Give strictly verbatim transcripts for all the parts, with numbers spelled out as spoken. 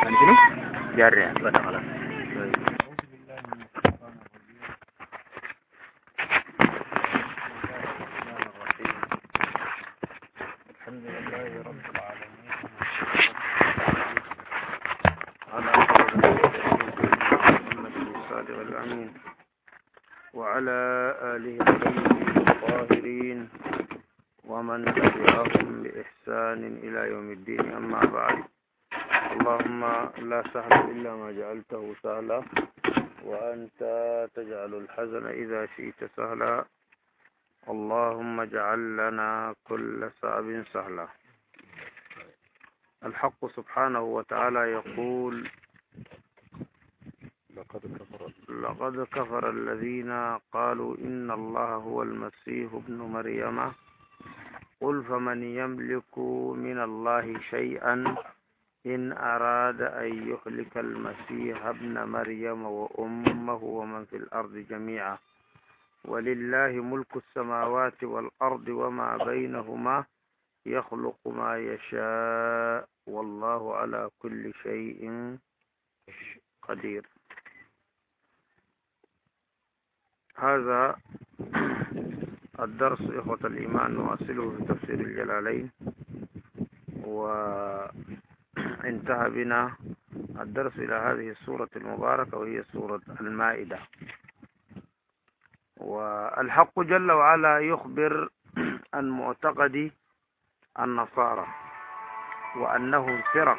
يعني شنو؟ جاري يعني بس خلاص. الحمد لله رب العالمين على محمد الصادق الأمين وعلى آله الطيبين الطاهرين ومن تبعهم بإحسان إلى يوم الدين. أما بعد، اللهم لا سهل إلا ما جعلته سهلا وأنت تجعل الحزن إذا شئت سهلا. اللهم اجعل لنا كل صعب سهلا. الحق سبحانه وتعالى يقول: لقد كفر لقد كفر الذين قالوا إن الله هو المسيح ابن مريم قل فمن يملك من الله شيئا إن أراد أن يهلك المسيح ابن مريم وأمه ومن في الأرض جميعا ولله ملك السماوات والأرض وما بينهما يخلق ما يشاء والله على كل شيء قدير. هذا الدرس إخوة الإيمان نواصله في تفسير الجلالين، وانتهى بنا الدرس إلى هذه السورة المباركة وهي سورة المائدة. والحق جل وعلا يخبر عن معتقد النصارى وأنهم فرق،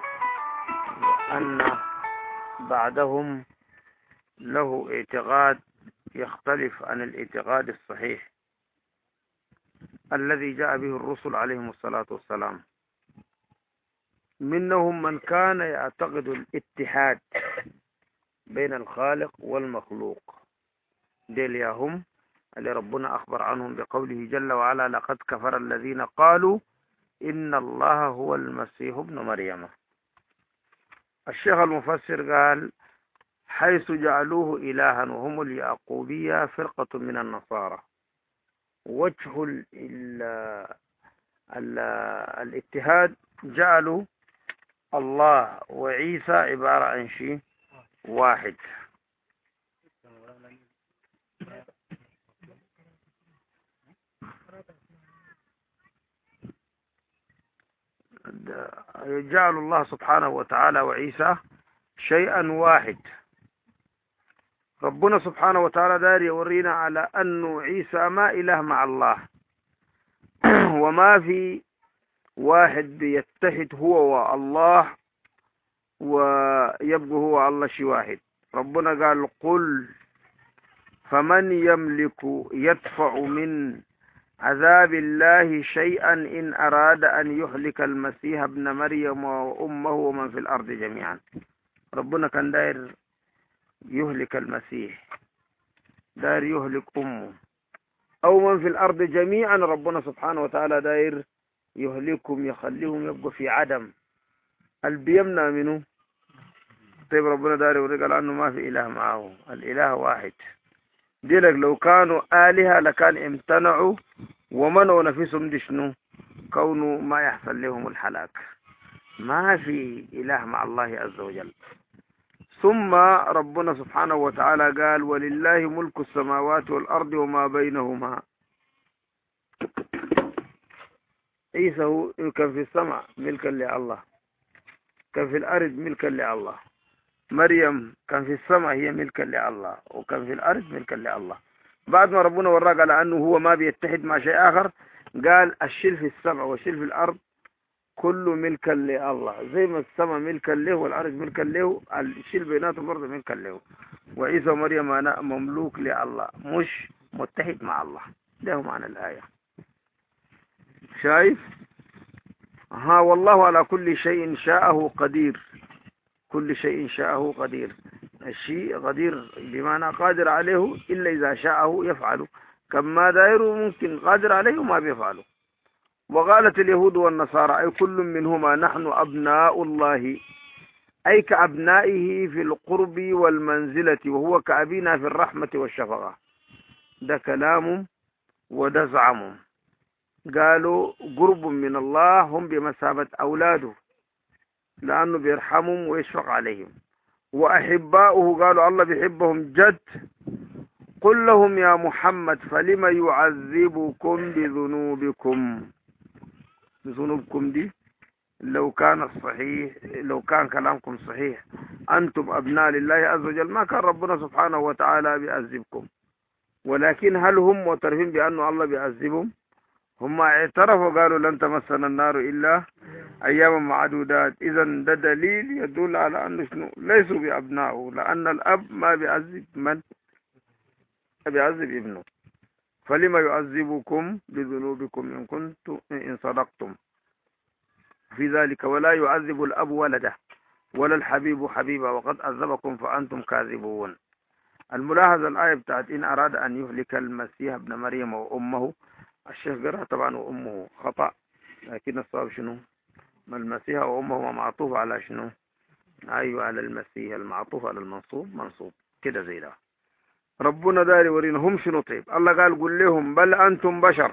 وأن بعدهم له اعتقاد يختلف عن الاعتقاد الصحيح الذي جاء به الرسل عليهم الصلاة والسلام. منهم من كان يعتقد الاتحاد بين الخالق والمخلوق، ديل هم اللي ربنا أخبر عنهم بقوله جل وعلا: لقد كفر الذين قالوا إن الله هو المسيح ابن مريم. الشيخ المفسر قال: حيث جعلوه إلها وهم اليعقوبية فرقة من النصارى. وجه ال ال ال الاتحاد جعلوا الله وعيسى عبارة عن شيء واحد. جعل الله سبحانه وتعالى وعيسى شيئا واحد. ربنا سبحانه وتعالى دار يورينا على أنه عيسى ما إله مع الله وما في واحد بيتحد هو والله ويبقى هو الله شيء واحد. ربنا قال: قل فمن يملك يدفع من عذاب الله شيئا إن أراد أن يهلك المسيح ابن مريم وأمه ومن في الأرض جميعا. ربنا كان داير يهلك المسيح، داير يهلك أمه أو من في الأرض جميعا. ربنا سبحانه وتعالى داير يهلكهم، يخليهم يبقوا في عدم. البيمنا منه. طيب ربنا داير يقول عنه ما في إله معه، الإله واحد. ديلك لو كانوا آلهة لكان امتنعوا ومنعوا نفسهم دي شنو؟ كونوا ما يحصل لهم الحلاك. ما في إله مع الله عز وجل. ثم ربنا سبحانه وتعالى قال: ولله ملك السماوات والأرض وما بينهما. عيسى هو كان في السماء ملكا لله، كان في الأرض ملكا لله. مريم كان في السماء هي ملكا لله، وكان في الأرض ملكا لله. بعد ما ربنا وراك على أنه هو ما بيتحد مع شيء آخر، قال: الشيل في السماء والشيل في الأرض كله ملكا لله. زي ما السماء ملكا له والأرض ملكا له، الشيل بيناتهم برضه ملكا له. وعيسى ومريم أنا مملوك لله، مش متحد مع الله. ده هو معنى الآية. شايف؟ ها والله على كل شيء شاءه قدير. كل شيء شاءه قدير. الشيء قدير بمعنى قادر عليه إلا إذا شاءه يفعله. كما دايره ممكن قادر عليه وما بيفعله. وقالت اليهود والنصارى أي كل منهما نحن أبناء الله، أي كأبنائه في القرب والمنزلة وهو كأبينا في الرحمة والشفقة. ده كلام وده زعم. قالوا قرب من الله هم بمثابة أولاده، لأنه بيرحمهم ويشفق عليهم. وأحباؤه قالوا الله بيحبهم جد. قل لهم يا محمد فلما يعذبكم بذنوبكم. بذنوبكم دي لو كان الصحيح، لو كان كلامكم صحيح أنتم أبناء لله عز وجل ما كان ربنا سبحانه وتعالى بيعذبكم. ولكن هل هم معترفين بأنه الله بيعذبهم؟ هم اعترفوا قالوا لن تمسنا النار إلا أياما معدودات. إذا ده دليل يدل على أنه شنو ليسوا بأبنائه، لأن الأب ما بيعذب من؟ بيعذب ابنه. فلما يعذبكم بذنوبكم إن كنتم إن صدقتم في ذلك، ولا يعذب الأب ولده ولا الحبيب حبيبه وقد عذبكم فأنتم كاذبون. الملاحظة الآية بتاعت إن أراد أن يهلك المسيح ابن مريم وأمه، الشيخ قرأ طبعا وأمه خطأ، لكن الصواب شنو؟ ما المسيح وأمه معطوف على شنو؟ أيوة على المسيح، المعطوف على المنصوب منصوب كده زي ده. ربنا داري ورينا هم شنو. طيب الله قال قل لهم بل أنتم بشر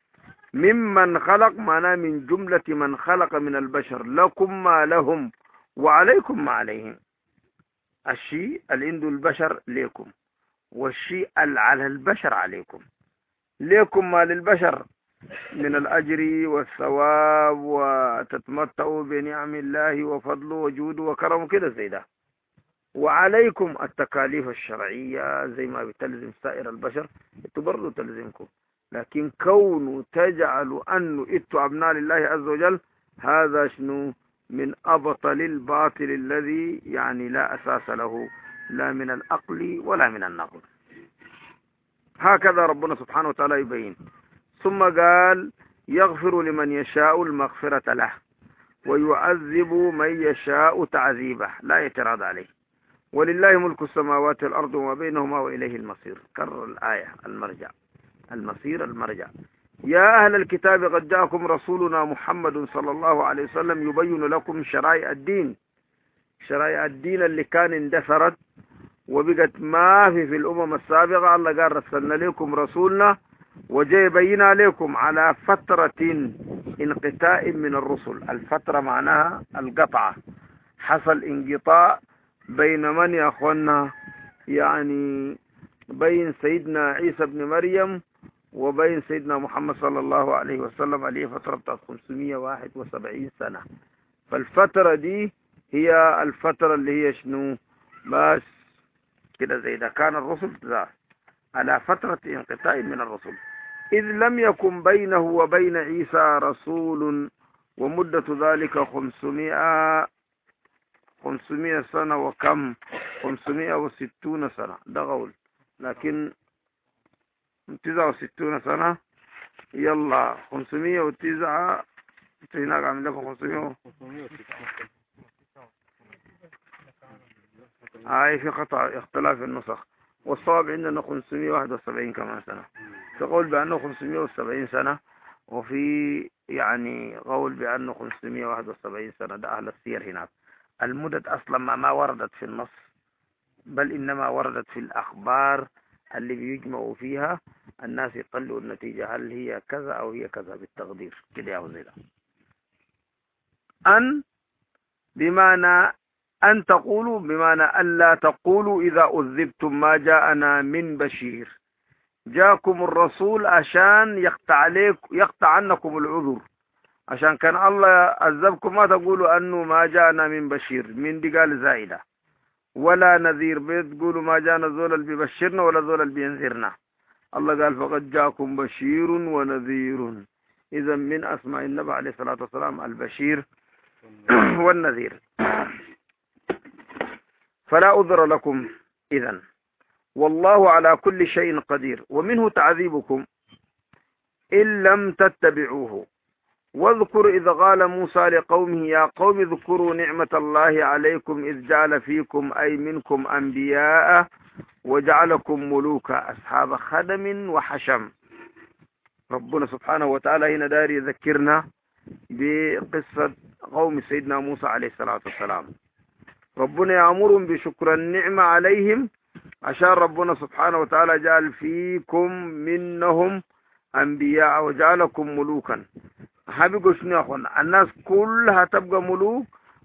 ممن خلق، معناه من جملة من خلق من البشر، لكم ما لهم وعليكم ما عليهم. الشيء اللي عنده البشر ليكم، والشيء اللي على البشر عليكم. ليكم ما للبشر من الأجر والثواب وتتمتعوا بنعم الله وفضله وجوده وكرمه كده زي ده. وعليكم التكاليف الشرعية زي ما بتلزم سائر البشر انتوا برضو تلزمكم. لكن كونوا تجعلوا أنه انتوا أبناء لله عز وجل هذا شنو من أبطل الباطل الذي يعني لا أساس له لا من الأقل ولا من النقل. هكذا ربنا سبحانه وتعالى يبين. ثم قال يغفر لمن يشاء المغفرة له ويعذب من يشاء تعذيبه لا اعتراض عليه. ولله ملك السماوات والأرض وما بينهما وإليه المصير. كرر الآية المرجع المصير المرجع. يا أهل الكتاب قد جاءكم رسولنا محمد صلى الله عليه وسلم يبين لكم شرائع الدين، شرائع الدين اللي كان اندثرت وبقت ما في في الأمم السابقة. الله قال رسلنا لكم رسولنا وجاء يبين عليكم على فترة انقطاع من الرسل. الفترة معناها القطعة، حصل انقطاع بين من يا أخوانا؟ يعني بين سيدنا عيسى بن مريم وبين سيدنا محمد صلى الله عليه وسلم عليه فترة بتاعت خمسمائة وواحد وسبعين سنة. فالفترة دي هي الفترة اللي هي شنو بس كده زي ده كان الرسل ذا على فترة انقطاع من الرسل، إذ لم يكن بينه وبين عيسى رسول ومدة ذلك خمسمائة خمسمائة سنة وكم خمسمائة وستون سنة ده قول، لكن تسعة وستون سنة يلا خمسمائة وتسعة هناك عامل لكم خمسمائة هاي في قطع اختلاف النسخ، والصواب عندنا خمسمائة وواحد وسبعين كمان سنة. في قول بأنه خمسمائة وسبعين سنة، وفي يعني قول بأنه خمسمائة وواحد وسبعين سنة. ده أهل السير هناك. المدد أصلا ما, ما وردت في النص، بل إنما وردت في الأخبار اللي بيجمعوا فيها الناس يقلوا النتيجة هل هي كذا أو هي كذا بالتقدير كده أو زي ده. أن بمعنى أن تقولوا بمعنى ألا تقولوا إذا أذبتم ما جاءنا من بشير. جاءكم الرسول عشان يقطع عليك يقطع عنكم العذر، عشان كان الله عذبكم ما تقولوا أنه ما جاءنا من بشير، من دي قال زائدة، ولا نذير بتقولوا ما جاءنا زول اللي بيبشرنا ولا زول اللي بينذرنا. الله قال فقد جاءكم بشير ونذير. إذا من أسماء النبي عليه الصلاة والسلام البشير والنذير. فلا عذر لكم إذن، والله على كل شيء قدير. ومنه تعذيبكم إن لم تتبعوه. واذكر إذ قال موسى لقومه يا قوم اذكروا نعمة الله عليكم إذ جعل فيكم أي منكم أنبياء وجعلكم ملوكا أصحاب خدم وحشم. ربنا سبحانه وتعالى هنا داري يذكرنا بقصة قوم سيدنا موسى عليه الصلاة والسلام. ربنا يأمرهم بشكر النعمة عليهم عشان ربنا سبحانه وتعالى جعل فيكم منهم أنبياء وجعلكم ملوكا. هبقوا شنو يا أخوانا؟ الناس كلها تبقى ملوك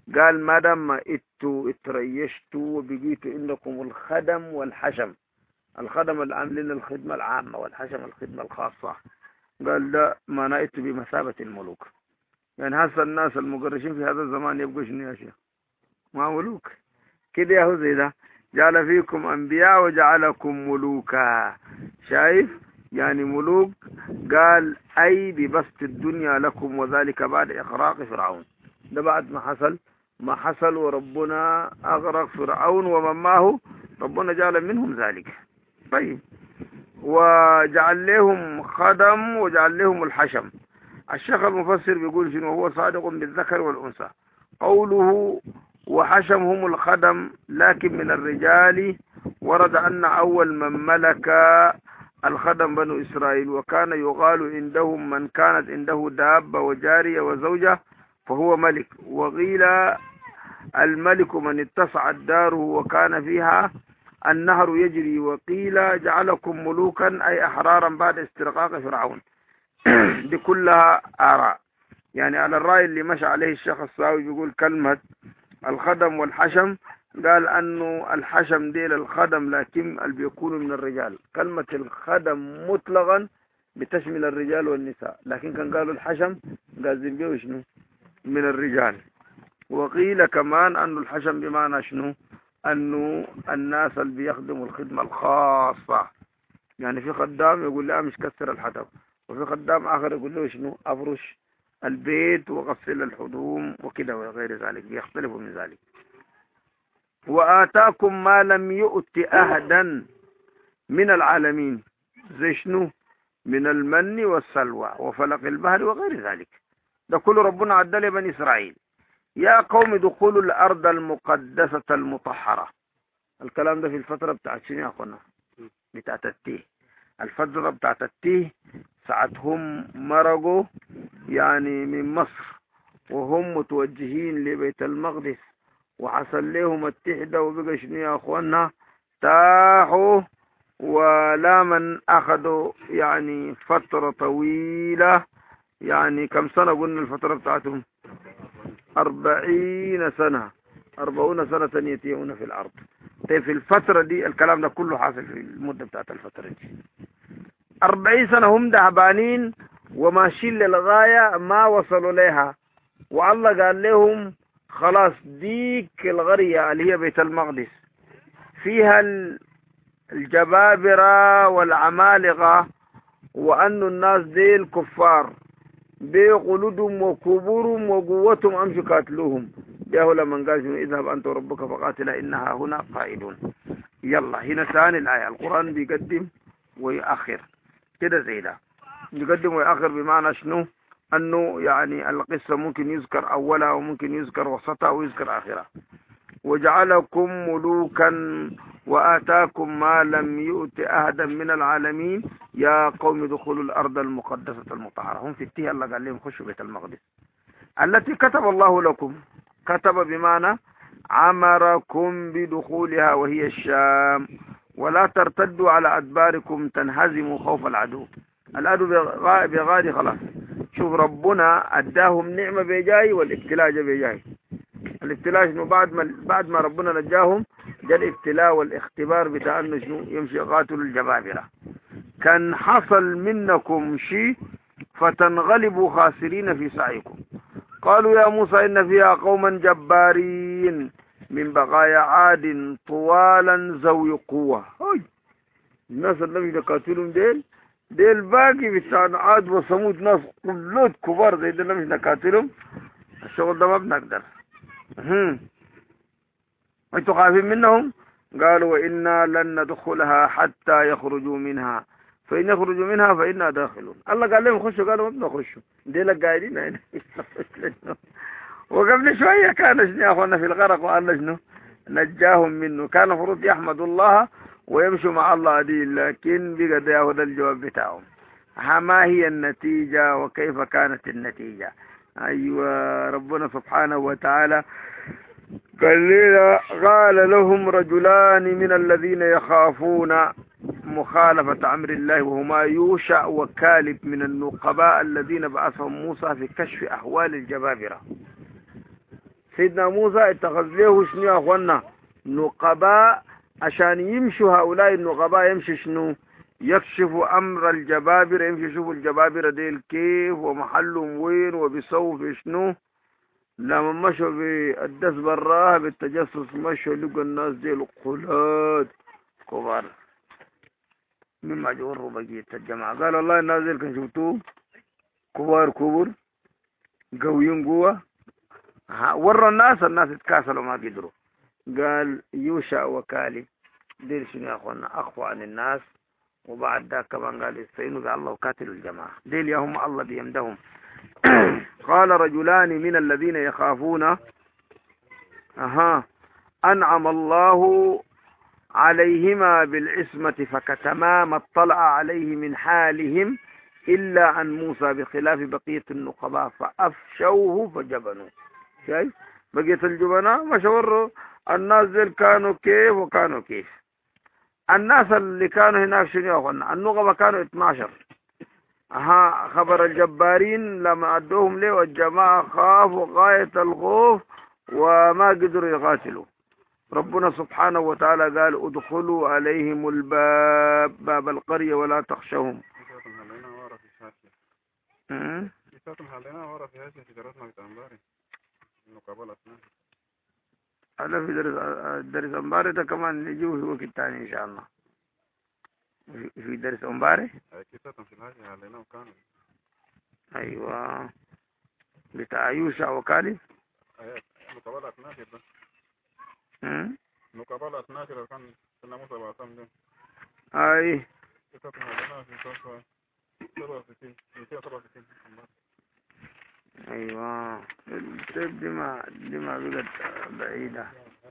قال ما دام اتوا اتريشتوا وبقيتوا عندكم الخدم والحشم، الخدم اللي عاملين الخدمة العامة والحشم الخدمة الخاصة، قال ده ما اتوا بمثابة الملوك. يعني هسه الناس المقرشين في هذا الزمان يبقوا شنو يا شيخ؟ ما ملوك كده يا هو زي ده. جعل فيكم أنبياء وجعلكم ملوكا. شايف يعني ملوك؟ قال أي ببسط الدنيا لكم، وذلك بعد إغراق فرعون. ده بعد ما حصل ما حصل وربنا أغرق فرعون ومن معه، ربنا جعل منهم ذلك. طيب، وجعل لهم خدم وجعل لهم الحشم. الشيخ المفسر بيقول شنو هو صادق بالذكر والأنثى. قوله وحشمهم الخدم لكن من الرجال، ورد أن أول من ملك الخدم بنو إسرائيل، وكان يقال عندهم من كانت عنده دابة وجارية وزوجة فهو ملك. وقيل الملك من اتسعت داره وكان فيها النهر يجري. وقيل جعلكم ملوكا أي أحرارا بعد استرقاق فرعون. دي كلها آراء. يعني على الرأي اللي مشى عليه الشيخ الصاوي بيقول كلمة الخدم والحشم، قال أنه الحشم دي للخدم لكن اللي بيكونوا من الرجال. كلمة الخدم مطلقا بتشمل الرجال والنساء، لكن كان قالوا الحشم قال بيه شنو؟ من الرجال. وقيل كمان أنه الحشم بمعنى شنو؟ أنه الناس اللي بيخدموا الخدمة الخاصة. يعني في خدام يقول لا مش كسر الحطب، وفي خدام آخر يقول له شنو؟ أفرش البيت وغسل الحدوم وكده وغير ذلك، بيختلفوا من ذلك. وآتاكم ما لم يؤت أحدا من العالمين، زي شنو؟ من المن والسلوى وفلق البحر وغير ذلك. ده كله ربنا عدى لبني إسرائيل. يا قوم دخولوا الأرض المقدسة المطهرة. الكلام ده في الفترة بتاعت شنو يا أخوانا؟ بتاعت التيه. الفترة بتاعت التيه ساعتهم مرقوا يعني من مصر وهم متوجهين لبيت المقدس، وحصل لهم التحدة وبقى شنو يا أخوانا؟ تاحوا. ولا من أخذوا يعني فترة طويلة. يعني كم سنة قلنا الفترة بتاعتهم؟ أربعين سنة، أربعون سنة يتيهون في الأرض. طيب في الفترة دي الكلام ده كله حاصل في المدة بتاعت الفترة دي. أربعين سنة هم دعبانين وماشيين للغاية ما وصلوا لها. والله قال لهم خلاص ديك القرية اللي هي بيت المقدس فيها الجبابرة والعمالقة، وأن الناس دي الكفار بقلودهم وكبورهم وقوتهم أمشوا قاتلوهم. جاءوا لمن قال اذهب أنت وربك فقاتلا إنها هنا قائدون. يلا هنا ثاني الآية. القرآن بيقدم ويأخر كده زي ده. يقدم ويأخر بمعنى شنو؟ أنه يعني القصة ممكن يذكر أولها وممكن يذكر وسطها ويذكر آخرها. وجعلكم ملوكا وآتاكم ما لم يؤت أحدا من العالمين يا قوم ادخلوا الأرض المقدسة المطهرة. هم في التيه الله قال لهم خشوا بيت المقدس التي كتب الله لكم. كتب بمعنى عمركم بدخولها وهي الشام، ولا ترتدوا على أدباركم تنهزموا خوف العدو. العدو بغادي خلاص. شوف ربنا أداهم نعمة بجاي والابتلاء جا بجاي. الابتلاء شنو؟ بعد ما بعد ما ربنا نجاهم جاء الابتلاء والاختبار بتاع انه شنو؟ يمشي قاتل الجبابرة. كان حصل منكم شيء فتنغلبوا خاسرين في سعيكم. قالوا يا موسى إن فيها قوما جبارين من بقايا عاد طوالا ذوي قوة. هاي الناس اللي مش نقاتلهم ديل ديل باقي بتاع عاد وثمود، ناس قلود كبار زي ديل مش نقاتلهم. الشغل ده ما بنقدر. هم انتوا خايفين منهم؟ قالوا وإنا لن ندخلها حتى يخرجوا منها فإن يخرجوا منها فإنا داخلون. الله قال لهم خشوا، قالوا ما بنخشوا. ديل قاعدين هنا. وقبل شوية كان شنو يا أخوانا في الغرق وقال شنو؟ نجاهم منه. كان المفروض يحمدوا الله ويمشوا مع الله دي، لكن بقى ده هو الجواب بتاعهم. ما هي النتيجة وكيف كانت النتيجة؟ أيوة ربنا سبحانه وتعالى قال لنا قال لهم رجلان من الذين يخافون مخالفة أمر الله وهما يوشع وكالب من النقباء الذين بعثهم موسى في كشف أحوال الجبابرة. سيدنا موسى اتخذ له شنو يا أخوانا نقباء عشان يمشوا هؤلاء النقباء يمشي شنو يكشفوا أمر الجبابرة، يمشي يشوفوا الجبابرة ديل كيف ومحلهم وين وبيسووا في شنو. لما مشوا بالدس براها بالتجسس مشوا لقوا الناس ديل قلاد كبار مما جوروا بقية الجماعة. قال والله الناس ديل كان شفتوه كبار كبر قويين قوة. وروا الناس الناس اتكاسلوا ما قدروا. قال يوشع وكالي ديل شنو يا اخوانا اخفوا عن الناس. وبعد ذاك كمان قال استعينوا بالله وقاتلوا الجماعة ديل يا هم الله بيمدهم. قال رجلان من الذين يخافون أها أنعم الله عليهما بالعصمة فكتما ما اطلع عليه من حالهم إلا عن موسى بخلاف بقية النقباء فأفشوه فجبنوا. شايف بقية الجبناء ما شوروا الناس دول كانوا كيف وكانوا كيف. الناس اللي كانوا هناك شنو يا أخوانا النقبة كانوا اثناشر. ها خبر الجبارين لما أدوهم له والجماعة خافوا غاية الخوف وما قدروا يقاتلوا. ربنا سبحانه وتعالى قال ادخلوا عليهم الباب باب القرية ولا تخشوهم. هذا في درس درس أمباري ده كمان نجيه في وقت تاني إن شاء الله. في درس أمباري أيوة بتاع يوشع وكالي نقابل اثناشر ده نقابل اثناشر كان كنا موسى بعثهم ده أي أيوة دي ما دي ما بقت بعيدة.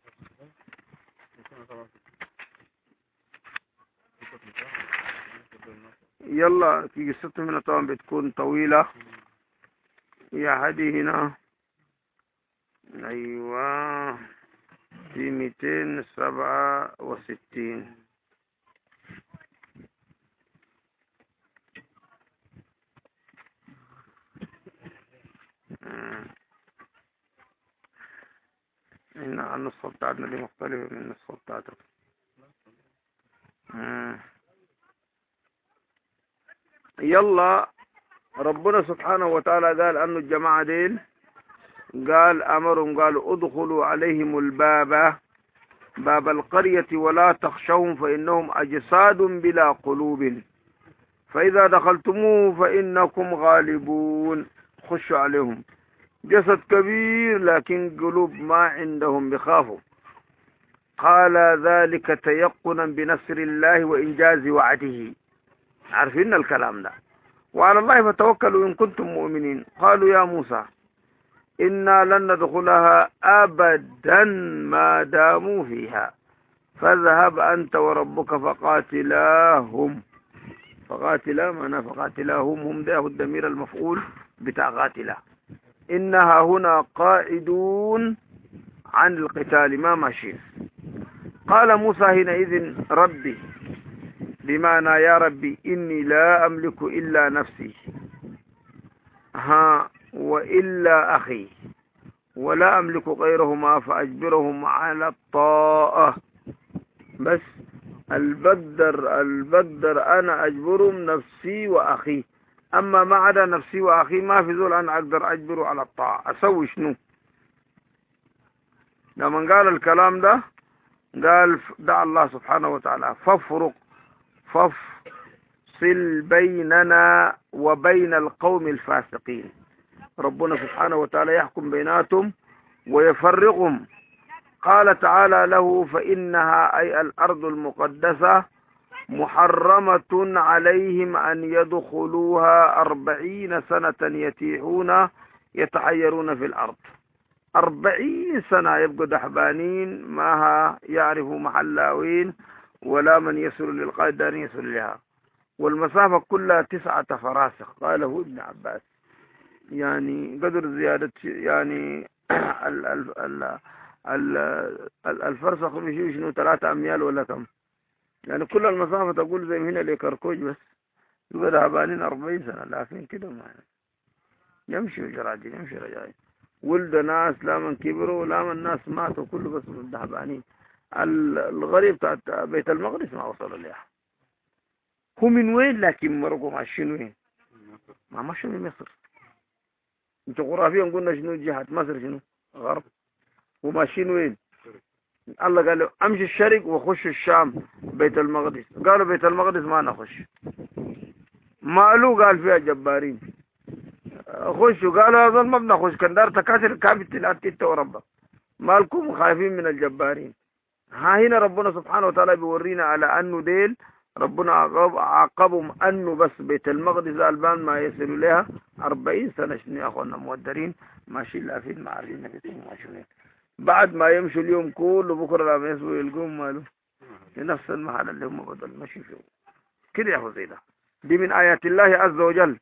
يلا في قصتهم هنا طبعا بتكون طويلة. يا هدي هنا أيوة في مئتين سبعة وستين. هنا النسخة بتاعتنا دي مختلفة من النسخة بتاعتك. يلا ربنا سبحانه وتعالى قال أنه الجماعة ديل قال أمرهم قالوا ادخلوا عليهم الباب باب القرية ولا تخشوهم فإنهم أجساد بلا قلوب فإذا دخلتموه فإنكم غالبون. خشوا عليهم جسد كبير لكن قلوب ما عندهم بخافوا. قال ذلك تيقنا بنصر الله وإنجاز وعده. عارفين الكلام ده. وعلى الله فتوكلوا إن كنتم مؤمنين. قالوا يا موسى إنا لن ندخلها أبدا ما داموا فيها فاذهب أنت وربك فقاتلاهم. فقاتلا معنى فقاتلاهم هم ده الضمير المفعول بتاع قاتلا. إنها هنا قائدون عن القتال ما ماشيين. قال موسى حينئذ ربي بمعنى يا ربي إني لا أملك إلا نفسي ها وإلا أخي ولا أملك غيرهما فأجبرهم على الطاعة. بس البقدر البقدر أنا أجبرهم نفسي وأخي. أما ما عدا نفسي وأخي ما في ذول أنا أقدر أجبره على الطاعة. أسوي شنو؟ لما قال الكلام ده قال دعا الله سبحانه وتعالى فافرق فافصل بيننا وبين القوم الفاسقين. ربنا سبحانه وتعالى يحكم بيناتهم ويفرقهم. قال تعالى له فإنها أي الأرض المقدسة محرمة عليهم أن يدخلوها أربعين سنة يتيحون يتحيرون في الأرض. أربعين سنة يبقوا دحبانين ما يعرفوا محلاوين ولا من يصل للقائد يصل لها. والمسافة كلها تسعة فراسخ. قاله ابن عباس يعني قدر زيادة يعني ال ال ال ال الفرسخ مشي شنو ثلاثة أميال ولا كم يعني كل المسافة تقول زي هنا لكركوج بس يبقى دهبانين أربعين سنة لكن كده ما يمشي جراجين يمشي رجاي. ولد ناس لا من كبروا لا من ناس ماتوا كله بس من دهبانين. الغريب بتاعت بيت المقدس ما وصلوا لها. هو من وين لكن مرقوا ماشيين وين؟ ما ماشيين من مصر. جغرافيا قلنا شنو جهة مصر شنو؟ غرب. وماشيين وين؟ الله قال له امشي الشرق وخش الشام بيت المقدس. قالوا بيت المقدس ما نخش. مالو قال فيها جبارين. خشوا قالوا هذا ما بنخش كندار تكاثر كابت الاتيت وربا. مالكم خايفين من الجبارين. ها هنا ربنا سبحانه وتعالى بيورينا على انه ديل ربنا عاقبهم انه بس بيت المقدس البان ما يصلوا لها أربعين سنة. شنو يا اخوانا مودرين ماشيين لافين ما عارفين نفسهم ماشيين. بعد ما يمشوا اليوم كله بكره لما يسووا يلقوهم ماله في نفس المحل اللي هم بدل ماشي فيه كده يا اخو زي ده. دي من ايات الله عز وجل.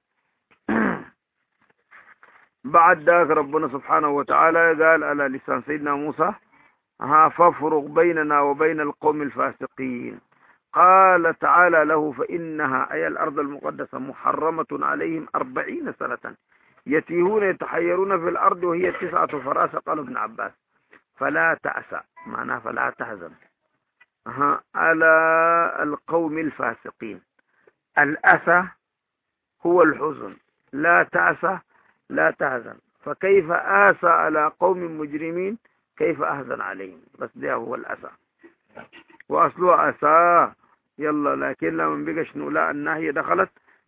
بعد ذاك ربنا سبحانه وتعالى قال على لسان سيدنا موسى ها فافرق بيننا وبين القوم الفاسقين. قال تعالى له فإنها أي الأرض المقدسة محرمة عليهم أربعين سنة يتيهون يتحيرون في الأرض وهي تسعة فراسة. قال ابن عباس فلا تأسى معناها فلا تحزن ها على القوم الفاسقين. الأسى هو الحزن، لا تأسى لا تحزن. فكيف آسى على قوم مجرمين كيف أحزن عليهم؟ بس ده هو الأسى وأصله أسى يلا. لكن لما بقى شنو لا الناهية دخلت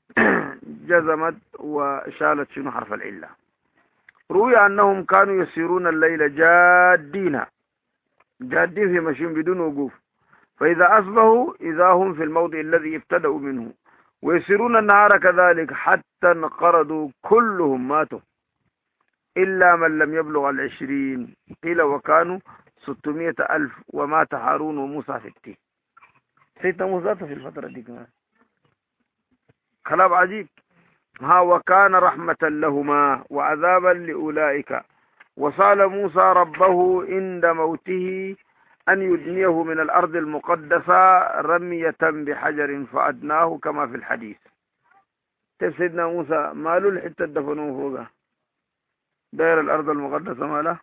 جزمت وشالت شنو حرف العلة. روي أنهم كانوا يسيرون الليل جادين جادين في مشين بدون وقوف. فإذا أصبحوا إذا هم في الموضع الذي ابتدأوا منه ويسيرون النهار كذلك حتى انقرضوا كلهم ماتوا إلا من لم يبلغ العشرين. قيل وكانوا ستمائة ألف ومات هارون وموسى في التين. سيدنا موسى في الفترة دي كمان كلام عجيب. ها وكان رحمة لهما وعذابا لأولئك. وسأل موسى ربه عند موته أن يدنيه من الأرض المقدسة رمية بحجر فأدناه كما في الحديث. طيب سيدنا موسى ماله الحتة دفنوه فوقها داير الأرض المقدسة ماله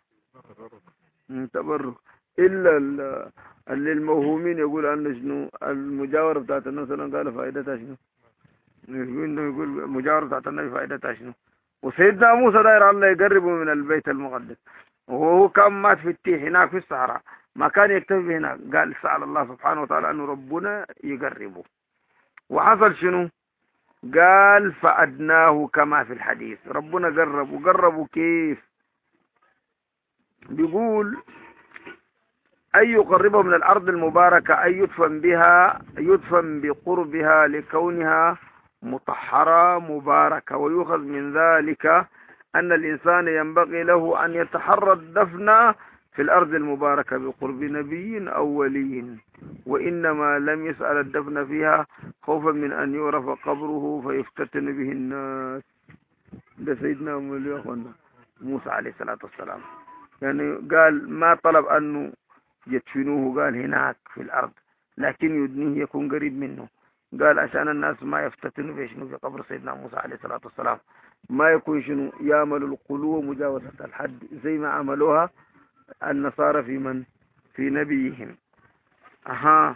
تبرك. إلا اللي الموهومين يقول أن شنو المجاورة بتاعت النبي صلى الله عليه وسلم قال فائدتها شنو؟ يقول المجاورة بتاعت النبي فائدتها شنو؟ وسيدنا موسى داير الله يقربه من البيت المقدس وهو كان مات في التيه هناك في الصحراء ما كان يكتفي هناك. قال سأل الله سبحانه وتعالى أنه ربنا يقربه. وحصل شنو؟ قال فأدناه كما في الحديث. ربنا قرب. وقربوا كيف؟ بيقول أن يقربه من الأرض المباركة أن يدفن بها يدفن بقربها لكونها مطهرة مباركة. ويؤخذ من ذلك أن الإنسان ينبغي له أن يتحرى الدفن في الأرض المباركة بقرب نبي أو ولي. وإنما لم يسأل الدفن فيها خوفا من أن يعرف قبره فيفتتن به الناس. ده سيدنا موسى عليه الصلاة والسلام يعني قال ما طلب أنه يدفنوه قال هناك في الأرض لكن يدنيه يكون قريب منه. قال عشان الناس ما يفتتنوا في شنو في قبر سيدنا موسى عليه الصلاة والسلام ما يكون شنو يعملوا القلوب مجاوزة الحد زي ما عملوها النصارى في من في نبيهم. أها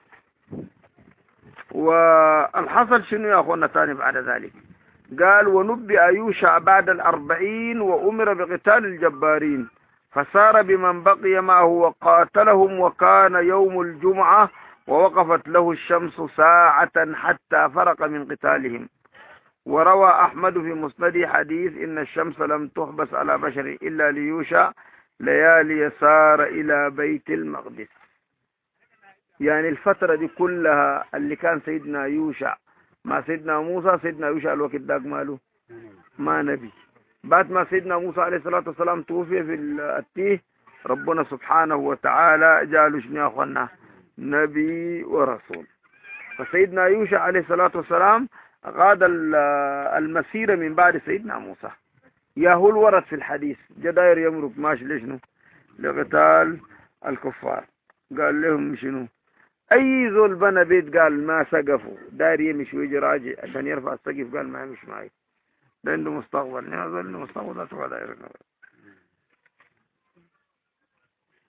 والحصل شنو يا أخوانا تاني بعد ذلك؟ قال ونبئ يوشع بعد الأربعين وأمر بقتال الجبارين فسار بمن بقي معه وقاتلهم وكان يوم الجمعة ووقفت له الشمس ساعة حتى فرق من قتالهم. وروى أحمد في مسند حديث إن الشمس لم تحبس على بشر إلا ليوشع ليالي سار إلى بيت المقدس. يعني الفترة دي كلها اللي كان سيدنا يوشع مع سيدنا موسى سيدنا يوشع الوقت داق ماله ما نبي. بعد ما سيدنا موسى عليه الصلاة والسلام توفي في التيه ربنا سبحانه وتعالى جعله شنو يا أخوانا نبي ورسول. فسيدنا يوشع عليه الصلاة والسلام غاد المسيرة من بعد سيدنا موسى. يا هو الورد في الحديث جداير يمرق ماشي لشنو لقتال الكفار. قال لهم شنو اي زول بنى بيت قال ما سقفوا داير يمشي ويجي راجع عشان يرفع السقف قال ما يمشي معي ده عنده مستقبل. يا زول عنده مستقبل لا تبغى داير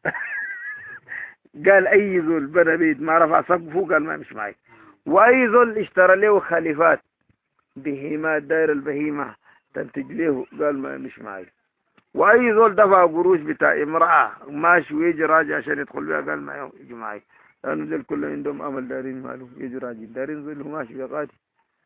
قال أي زول بنى بيت ما رفع سقفه قال ما مش معي. وأي زول اشترى له خليفات بهيمات داير البهيمة تنتج له قال ما مش معي. وأي زول دفع قروش بتاع امرأة ماشي ويجي راجع عشان يدخل بها قال ما يجي معي، لأنه زول كله عندهم أمل دارين ماله يجي راجع دارين زول ماشي بقاتي.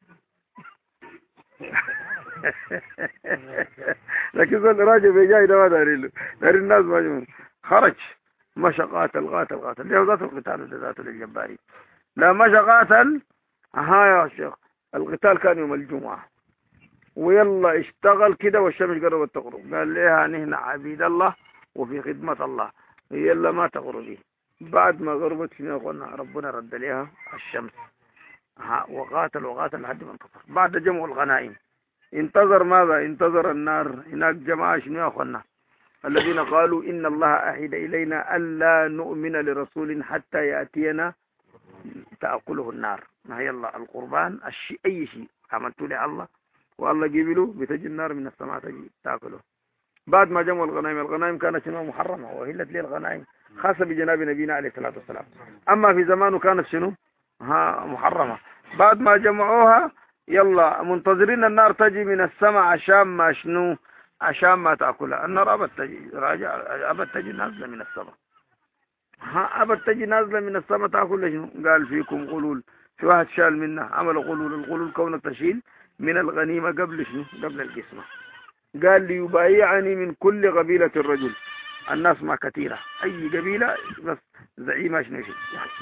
لكن زول راجع بجاي ده ما دارين له، دارين الناس ما خرج مشى قاتل قاتل قاتل له ذات القتال ذاته للجبارين. لا مشى قاتل ها يا شيخ. القتال كان يوم الجمعة ويلا اشتغل كده والشمس قربت تغرب، قال ليها نحن عبيد الله وفي خدمة الله يلا ما تغربي. بعد ما غربت شنو قلنا ربنا رد لها الشمس ها وقاتل وقاتل لحد ما انتصر. بعد جمع الغنائم انتظر ماذا؟ انتظر النار. هناك جماعة شنو يا اخوانا الذين قالوا إن الله أعهد إلينا ألا نؤمن لرسول حتى يأتينا تأكله النار. ما هي الله القربان الشيء أي شيء عملته لله والله جيبله بتجي النار من السماء تجي تأكله. بعد ما جمعوا الغنائم، الغنائم كانت شنو محرمة وهلت لي الغنائم خاصة بجناب نبينا عليه الصلاة والسلام، أما في زمانه كانت شنو ها محرمة. بعد ما جمعوها يلا منتظرين النار تجي من السماء عشان ما شنو عشان ما تأكلها. النار أبد تجي راجع أبد تجي نازلة من السماء ها أبد تجي نازلة من السماء تأكل شنو؟ قال فيكم غلول. في واحد شال منها عمل غلول. الغلول كونك تشيل من الغنيمة قبل شنو قبل القسمة. قال ليبايعني من كل قبيلة الرجل. الناس ما كثيرة أي قبيلة بس زعيمة شنو شيء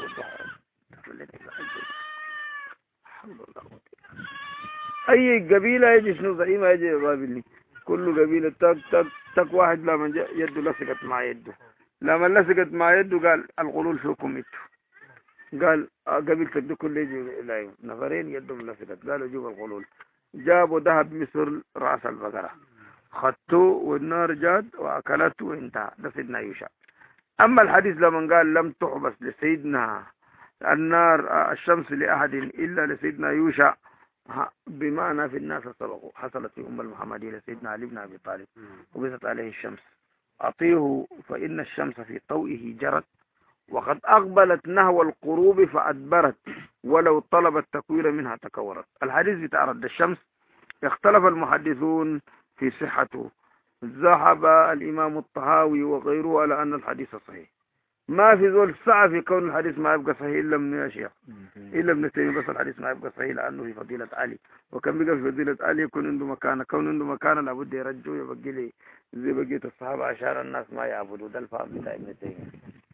أي قبيلة يجي شنو زعيمة يجي يقابلني. كل قبيلة تك تك تك واحد لما يده لصقت مع يده. لما لصقت مع يده قال الغلول فيكم انتوا. قال قبيلتك دي كل يجي لا نفرين يدهم لصقت. قالوا جيبوا الغلول. جابوا ذهب مثل رأس البقرة خدته والنار جاد وأكلته وانتهى. ده سيدنا يوشع. أما الحديث لما قال لم تحبس لسيدنا النار الشمس لأحد إلا لسيدنا يوشع بمعنى في الناس سبقوا. حصلت في أم المحمدية لسيدنا علي بن أبي طالب وبثت عليه الشمس أطيه فإن الشمس في طوئه جرت وقد أقبلت نهو القروب فأدبرت ولو طلبت تكوير منها تكورت. الحديث بتاع رد الشمس اختلف المحدثون في صحته. ذهب الإمام الطهاوي وغيره على أن الحديث صحيح. ما في ذول سعى في كون الحديث ما يبقى صحيح إلا من يا شيخ إلا ابن تيمية. بس الحديث ما يبقى صحيح لأنه في فضيلة علي وكان بقى في فضيلة علي يكون عنده مكانه. كون عنده مكانه لابد يرجعه يبقى لي زي بقية الصحابة عشان الناس ما يعبدوا. ده الفهم بتاع ابن تيمية.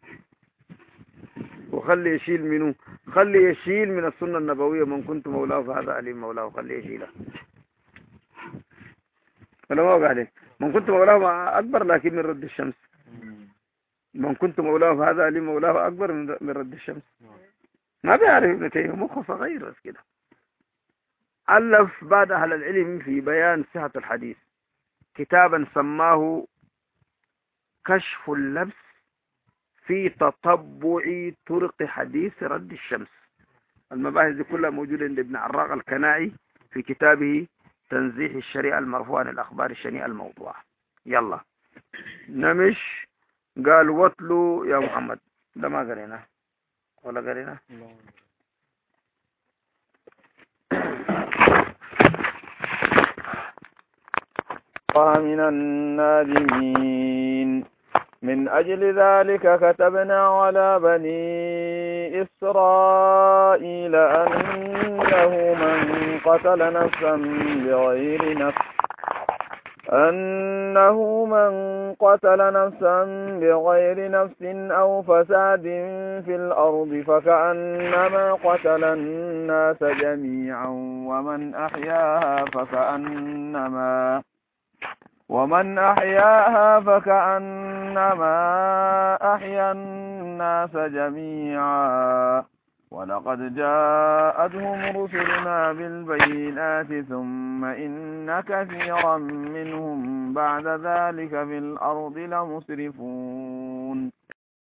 وخلي يشيل منه خلي يشيل من السنة النبوية من كنت مولاه فهذا علي مولاه. خلي يشيله ولا ما قال من كنت مولاه أكبر لكن من رد الشمس. من كنت مولاه فهذا علي مولاه أكبر من رد الشمس. ما بيعرف ابن تيمية مخه صغير بس كده. ألف بعد أهل العلم في بيان صحة الحديث كتابا سماه كشف اللبس في تطبع طرق حديث رد الشمس. المباحث دي كلها موجودة عند ابن عراق الكنائي في كتابه تنزيح الشريعة المرفوع عن الأخبار الشنيعة الموضوعة. يلا نمش. قال واتلو يا محمد. ده ما قرينا ولا قرينا. ومن النادمين. من أجل ذلك كتبنا على بني إسرائيل أنه من قتل نفسا بغير نفس أنه من قتل نفسا بغير نفس أو فساد في الأرض فكأنما قتل الناس جميعا ومن أحياها فكأنما ومن أحياها فكأنما أحيا الناس جميعا ولقد جاءتهم رسلنا بالبينات ثم إن كثيرا منهم بعد ذلك في الأرض لمسرفون.